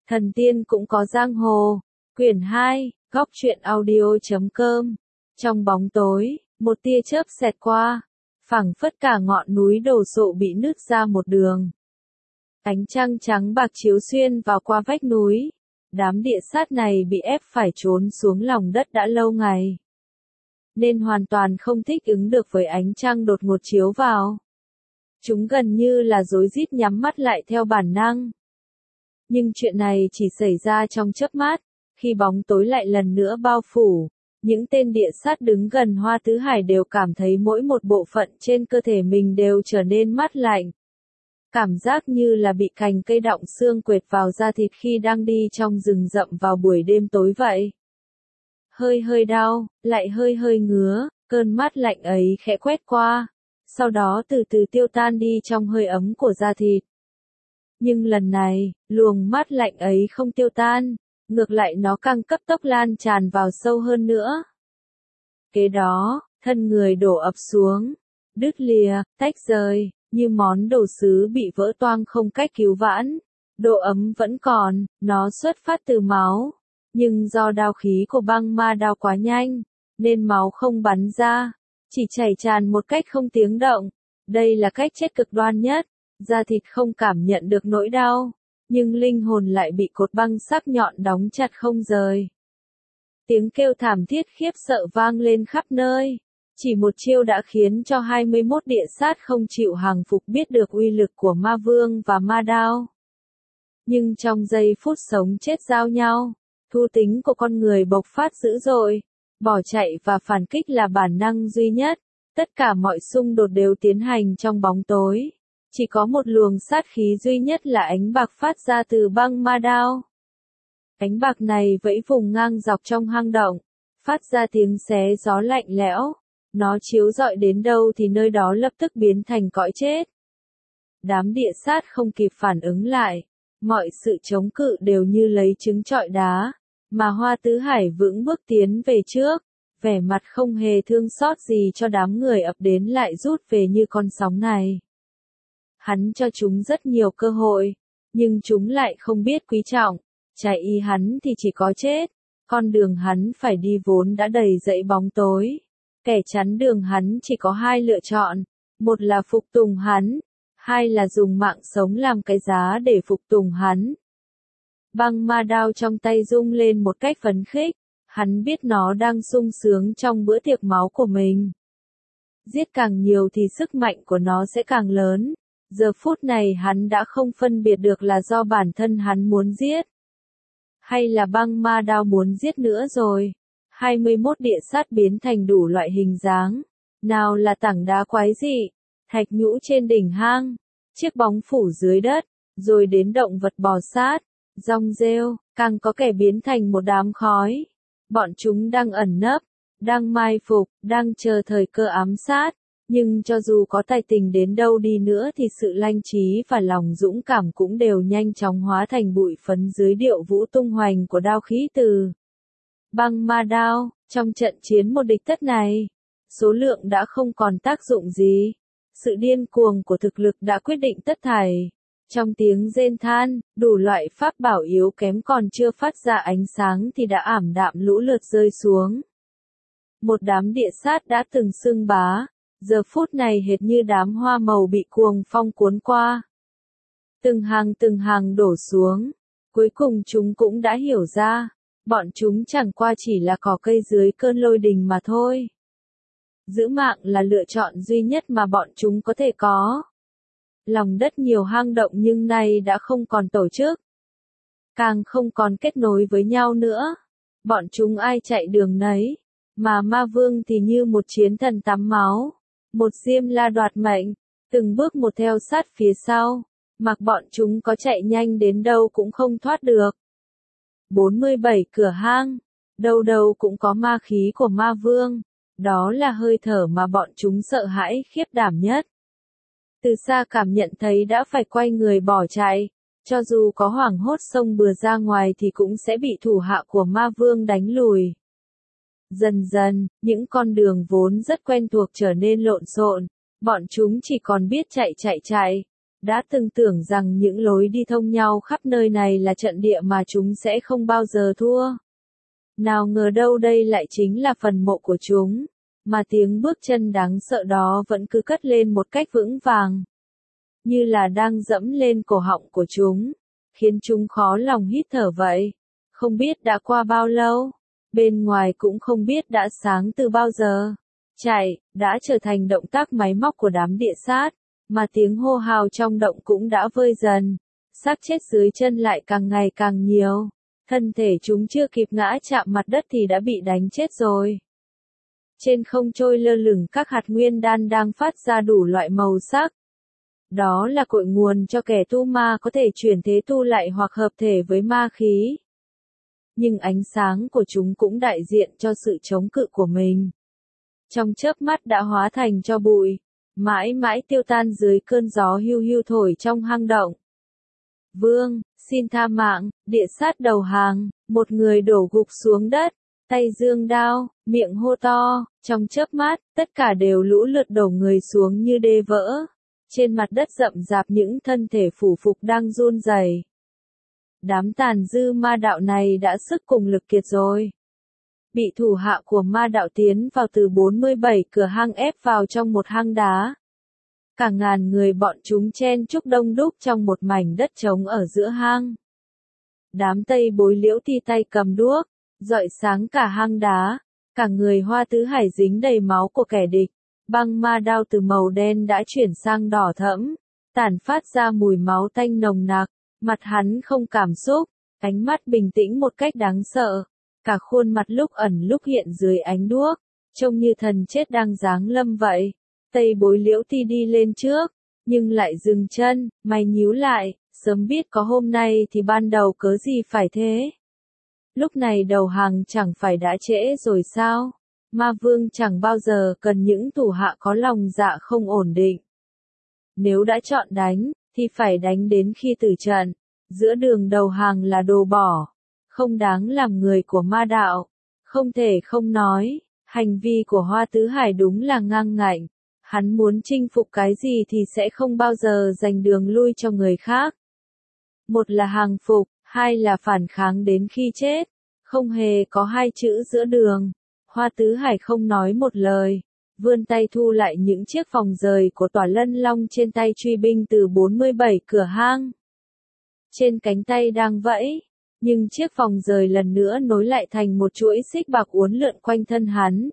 Thần tiên cũng có giang hồ. Quyển 2, góc truyện audio.com. Trong bóng tối, một tia chớp xẹt qua, phảng phất cả ngọn núi đổ sộ bị nứt ra một đường. Ánh trăng trắng bạc chiếu xuyên vào qua vách núi. Đám địa sát này bị ép phải trốn xuống lòng đất đã lâu ngày, nên hoàn toàn không thích ứng được với ánh trăng đột ngột chiếu vào. Chúng gần như là rối rít nhắm mắt lại theo bản năng. Nhưng chuyện này chỉ xảy ra trong chớp mắt, khi bóng tối lại lần nữa bao phủ, những tên địa sát đứng gần Hoa Tứ Hải đều cảm thấy mỗi một bộ phận trên cơ thể mình đều trở nên mát lạnh. Cảm giác như là bị cành cây đọng xương quệt vào da thịt khi đang đi trong rừng rậm vào buổi đêm tối vậy. Hơi hơi đau, lại hơi hơi ngứa, cơn mát lạnh ấy khẽ quét qua, sau đó từ từ tiêu tan đi trong hơi ấm của da thịt. Nhưng lần này, luồng mát lạnh ấy không tiêu tan, ngược lại nó càng cấp tốc lan tràn vào sâu hơn nữa. Kế đó, thân người đổ ập xuống, đứt lìa, tách rời, như món đồ sứ bị vỡ toang không cách cứu vãn. Độ ấm vẫn còn, nó xuất phát từ máu, nhưng do đao khí của băng ma đao quá nhanh, nên máu không bắn ra, chỉ chảy tràn một cách không tiếng động. Đây là cách chết cực đoan nhất, da thịt không cảm nhận được nỗi đau, nhưng linh hồn lại bị cột băng sắc nhọn đóng chặt không rời. Tiếng kêu thảm thiết khiếp sợ vang lên khắp nơi. Chỉ một chiêu đã khiến cho 21 địa sát không chịu hàng phục biết được uy lực của ma vương và ma đao. Nhưng trong giây phút sống chết giao nhau, thú tính của con người bộc phát dữ dội, bỏ chạy và phản kích là bản năng duy nhất, tất cả mọi xung đột đều tiến hành trong bóng tối. Chỉ có một luồng sát khí duy nhất là ánh bạc phát ra từ băng ma đao. Ánh bạc này vẫy vùng ngang dọc trong hang động, phát ra tiếng xé gió lạnh lẽo. Nó chiếu rọi đến đâu thì nơi đó lập tức biến thành cõi chết. Đám địa sát không kịp phản ứng lại, mọi sự chống cự đều như lấy trứng trọi đá, mà Hoa Tứ Hải vững bước tiến về trước, vẻ mặt không hề thương xót gì cho đám người ập đến lại rút về như con sóng này. Hắn cho chúng rất nhiều cơ hội, nhưng chúng lại không biết quý trọng, trái ý hắn thì chỉ có chết, con đường hắn phải đi vốn đã đầy dẫy bóng tối. Kẻ chắn đường hắn chỉ có hai lựa chọn, một là phục tùng hắn, hai là dùng mạng sống làm cái giá để phục tùng hắn. Băng ma đao trong tay rung lên một cách phấn khích, hắn biết nó đang sung sướng trong bữa tiệc máu của mình. Giết càng nhiều thì sức mạnh của nó sẽ càng lớn, giờ phút này hắn đã không phân biệt được là do bản thân hắn muốn giết, hay là băng ma đao muốn giết nữa rồi. 21 địa sát biến thành đủ loại hình dáng, nào là tảng đá quái dị, thạch nhũ trên đỉnh hang, chiếc bóng phủ dưới đất, rồi đến động vật bò sát, rong rêu, càng có kẻ biến thành một đám khói. Bọn chúng đang ẩn nấp, đang mai phục, đang chờ thời cơ ám sát, nhưng cho dù có tài tình đến đâu đi nữa thì sự lanh trí và lòng dũng cảm cũng đều nhanh chóng hóa thành bụi phấn dưới điệu vũ tung hoành của đao khí từ băng ma đao. Trong trận chiến một địch tất này, số lượng đã không còn tác dụng gì. Sự điên cuồng của thực lực đã quyết định tất thảy. Trong tiếng rên than, đủ loại pháp bảo yếu kém còn chưa phát ra ánh sáng thì đã ảm đạm lũ lượt rơi xuống. Một đám địa sát đã từng xưng bá, giờ phút này hệt như đám hoa màu bị cuồng phong cuốn qua. Từng hàng đổ xuống, cuối cùng chúng cũng đã hiểu ra. Bọn chúng chẳng qua chỉ là cỏ cây dưới cơn lôi đình mà thôi. Giữ mạng là lựa chọn duy nhất mà bọn chúng có thể có. Lòng đất nhiều hang động nhưng nay đã không còn tổ chức, càng không còn kết nối với nhau nữa. Bọn chúng ai chạy đường nấy, mà ma vương thì như một chiến thần tắm máu, một diêm la đoạt mệnh, từng bước một theo sát phía sau, mặc bọn chúng có chạy nhanh đến đâu cũng không thoát được. 47 cửa hang, đâu đâu cũng có ma khí của ma vương, đó là hơi thở mà bọn chúng sợ hãi khiếp đảm nhất. Từ xa cảm nhận thấy đã phải quay người bỏ chạy, cho dù có hoảng hốt xông bừa ra ngoài thì cũng sẽ bị thủ hạ của ma vương đánh lùi. Dần dần, những con đường vốn rất quen thuộc trở nên lộn xộn, bọn chúng chỉ còn biết chạy, Đã từng tưởng rằng những lối đi thông nhau khắp nơi này là trận địa mà chúng sẽ không bao giờ thua. Nào ngờ đâu đây lại chính là phần mộ của chúng, mà tiếng bước chân đáng sợ đó vẫn cứ cất lên một cách vững vàng, như là đang dẫm lên cổ họng của chúng, khiến chúng khó lòng hít thở vậy. Không biết đã qua bao lâu, bên ngoài cũng không biết đã sáng từ bao giờ. Chạy, đã trở thành động tác máy móc của đám địa sát, mà tiếng hô hào trong động cũng đã vơi dần. Xác chết dưới chân lại càng ngày càng nhiều. Thân thể chúng chưa kịp ngã chạm mặt đất thì đã bị đánh chết rồi. Trên không trôi lơ lửng các hạt nguyên đan đang phát ra đủ loại màu sắc. Đó là cội nguồn cho kẻ tu ma có thể chuyển thế tu lại hoặc hợp thể với ma khí. Nhưng ánh sáng của chúng cũng đại diện cho sự chống cự của mình. Trong chớp mắt đã hóa thành tro bụi, mãi mãi tiêu tan dưới cơn gió hiu hiu thổi trong hang động. Vương, xin tha mạng, địa sát đầu hàng, một người đổ gục xuống đất, tay giương đao, miệng hô to, trong chớp mắt, tất cả đều lũ lượt đổ người xuống như đê vỡ. Trên mặt đất rậm rạp những thân thể phủ phục đang run rẩy. Đám tàn dư ma đạo này đã sức cùng lực kiệt rồi. Bị thủ hạ của ma đạo tiến vào từ 47 cửa hang ép vào trong một hang đá. Cả ngàn người bọn chúng chen chúc đông đúc trong một mảnh đất trống ở giữa hang. Đám Tây Bối Liễu Ti tay cầm đuốc, rọi sáng cả hang đá, cả người Hoa Tứ Hải dính đầy máu của kẻ địch. Băng ma đao từ màu đen đã chuyển sang đỏ thẫm, tản phát ra mùi máu tanh nồng nặc, mặt hắn không cảm xúc, ánh mắt bình tĩnh một cách đáng sợ, cả khuôn mặt lúc ẩn lúc hiện dưới ánh đuốc, trông như thần chết đang giáng lâm vậy. Tây Bối Liễu Ti đi lên trước, nhưng lại dừng chân, mày nhíu lại, sớm biết có hôm nay thì ban đầu cớ gì phải thế. Lúc này đầu hàng chẳng phải đã trễ rồi sao? Ma vương chẳng bao giờ cần những thủ hạ có lòng dạ không ổn định. Nếu đã chọn đánh, thì phải đánh đến khi tử trận. Giữa đường đầu hàng là đồ bỏ, không đáng làm người của ma đạo. Không thể không nói, hành vi của Hoa Tứ Hải đúng là ngang ngạnh. Hắn muốn chinh phục cái gì thì sẽ không bao giờ dành đường lui cho người khác. Một là hàng phục, hai là phản kháng đến khi chết. Không hề có hai chữ giữa đường. Hoa Tứ Hải không nói một lời, vươn tay thu lại những chiếc vòng rời của Tỏa Lân Long trên tay truy binh từ 47 cửa hang. Trên cánh tay đang vẫy, nhưng chiếc vòng rời lần nữa nối lại thành một chuỗi xích bạc uốn lượn quanh thân hắn.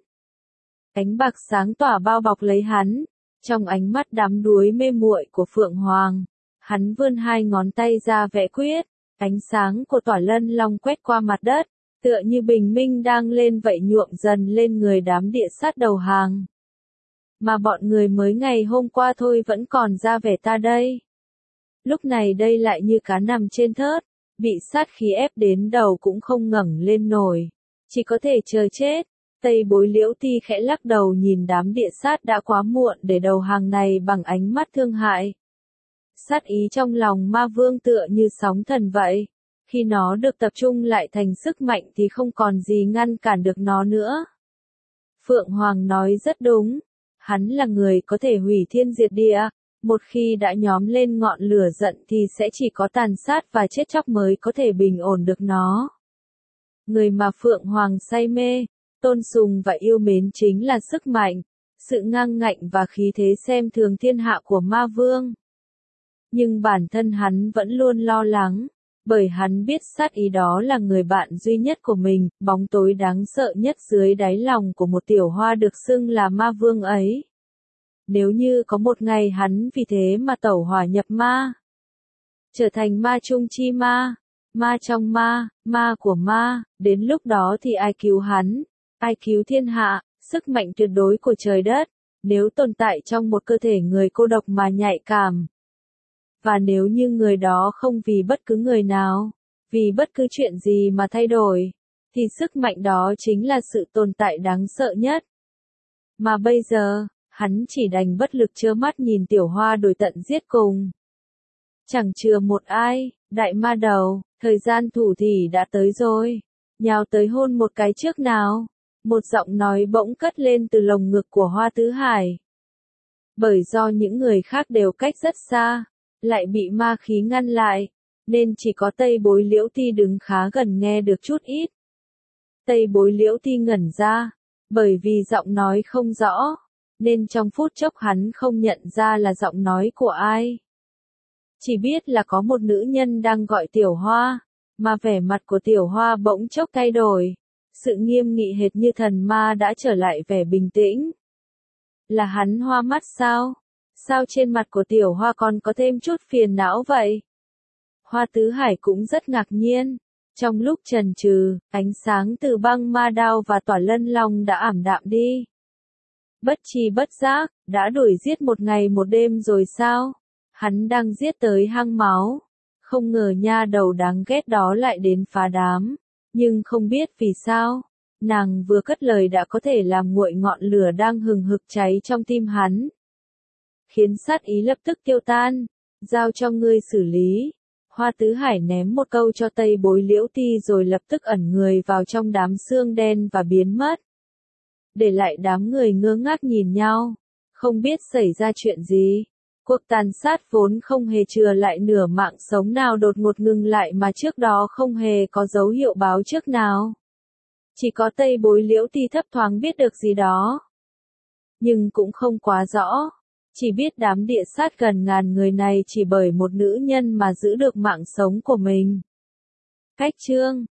Ánh bạc sáng tỏa bao bọc lấy hắn, trong ánh mắt đắm đuối mê muội của Phượng Hoàng, hắn vươn hai ngón tay ra vẽ quyết, ánh sáng của Tỏa Lân Long quét qua mặt đất. Tựa như bình minh đang lên vậy nhuộm dần lên người đám địa sát đầu hàng. Mà bọn người mới ngày hôm qua thôi vẫn còn ra vẻ ta đây. Lúc này đây lại như cá nằm trên thớt, bị sát khí ép đến đầu cũng không ngẩng lên nổi. Chỉ có thể chờ chết. Tây Bối Liễu Ti khẽ lắc đầu nhìn đám địa sát đã quá muộn để đầu hàng này bằng ánh mắt thương hại. Sát ý trong lòng ma vương tựa như sóng thần vậy. Khi nó được tập trung lại thành sức mạnh thì không còn gì ngăn cản được nó nữa. Phượng Hoàng nói rất đúng. Hắn là người có thể hủy thiên diệt địa. Một khi đã nhóm lên ngọn lửa giận thì sẽ chỉ có tàn sát và chết chóc mới có thể bình ổn được nó. Người mà Phượng Hoàng say mê, tôn sùng và yêu mến chính là sức mạnh, sự ngang ngạnh và khí thế xem thường thiên hạ của ma vương. Nhưng bản thân hắn vẫn luôn lo lắng. Bởi hắn biết sát ý đó là người bạn duy nhất của mình, bóng tối đáng sợ nhất dưới đáy lòng của một tiểu hoa được xưng là ma vương ấy. Nếu như có một ngày hắn vì thế mà tẩu hỏa nhập ma, trở thành ma trung chi ma, ma trong ma, ma của ma, đến lúc đó thì ai cứu hắn, ai cứu thiên hạ, sức mạnh tuyệt đối của trời đất, nếu tồn tại trong một cơ thể người cô độc mà nhạy cảm. Và nếu như người đó không vì bất cứ người nào, vì bất cứ chuyện gì mà thay đổi, thì sức mạnh đó chính là sự tồn tại đáng sợ nhất. Mà bây giờ, hắn chỉ đành bất lực trơ mắt nhìn tiểu hoa đuổi tận giết cùng. Chẳng chừa một ai, đại ma đầu, thời gian thủ thỉ đã tới rồi. Nhào tới hôn một cái trước nào. Một giọng nói bỗng cất lên từ lồng ngực của Hoa Tứ Hải. Bởi do những người khác đều cách rất xa. lại bị ma khí ngăn lại, nên chỉ có Tây Bối Liễu Ti đứng khá gần nghe được chút ít. Tây Bối Liễu Ti ngẩn ra, bởi vì giọng nói không rõ, nên trong phút chốc hắn không nhận ra là giọng nói của ai. Chỉ biết là có một nữ nhân đang gọi Tiểu Hoa, mà vẻ mặt của Tiểu Hoa bỗng chốc thay đổi, sự nghiêm nghị hệt như thần ma đã trở lại vẻ bình tĩnh. Là hắn hoa mắt sao? Sao trên mặt của Tiểu Hoa còn có thêm chút phiền não vậy? Hoa Tứ Hải cũng rất ngạc nhiên. Trong lúc chần chừ, ánh sáng từ băng ma đao và tỏa lân long đã ảm đạm đi. Bất tri bất giác, đã đuổi giết một ngày một đêm rồi sao? Hắn đang giết tới hang máu. Không ngờ nha đầu đáng ghét đó lại đến phá đám. Nhưng không biết vì sao, nàng vừa cất lời đã có thể làm nguội ngọn lửa đang hừng hực cháy trong tim hắn. Khiến sát ý lập tức tiêu tan, giao cho ngươi xử lý. Hoa Tứ Hải ném một câu cho Tây Bối Liễu Ti rồi lập tức ẩn người vào trong đám xương đen và biến mất. Để lại đám người ngơ ngác nhìn nhau, không biết xảy ra chuyện gì. Cuộc tàn sát vốn không hề chừa lại nửa mạng sống nào đột ngột ngừng lại mà trước đó không hề có dấu hiệu báo trước nào. Chỉ có Tây Bối Liễu Ti thấp thoáng biết được gì đó. Nhưng cũng không quá rõ. Chỉ biết đám địa sát gần ngàn người này chỉ bởi một nữ nhân mà giữ được mạng sống của mình. Cách chương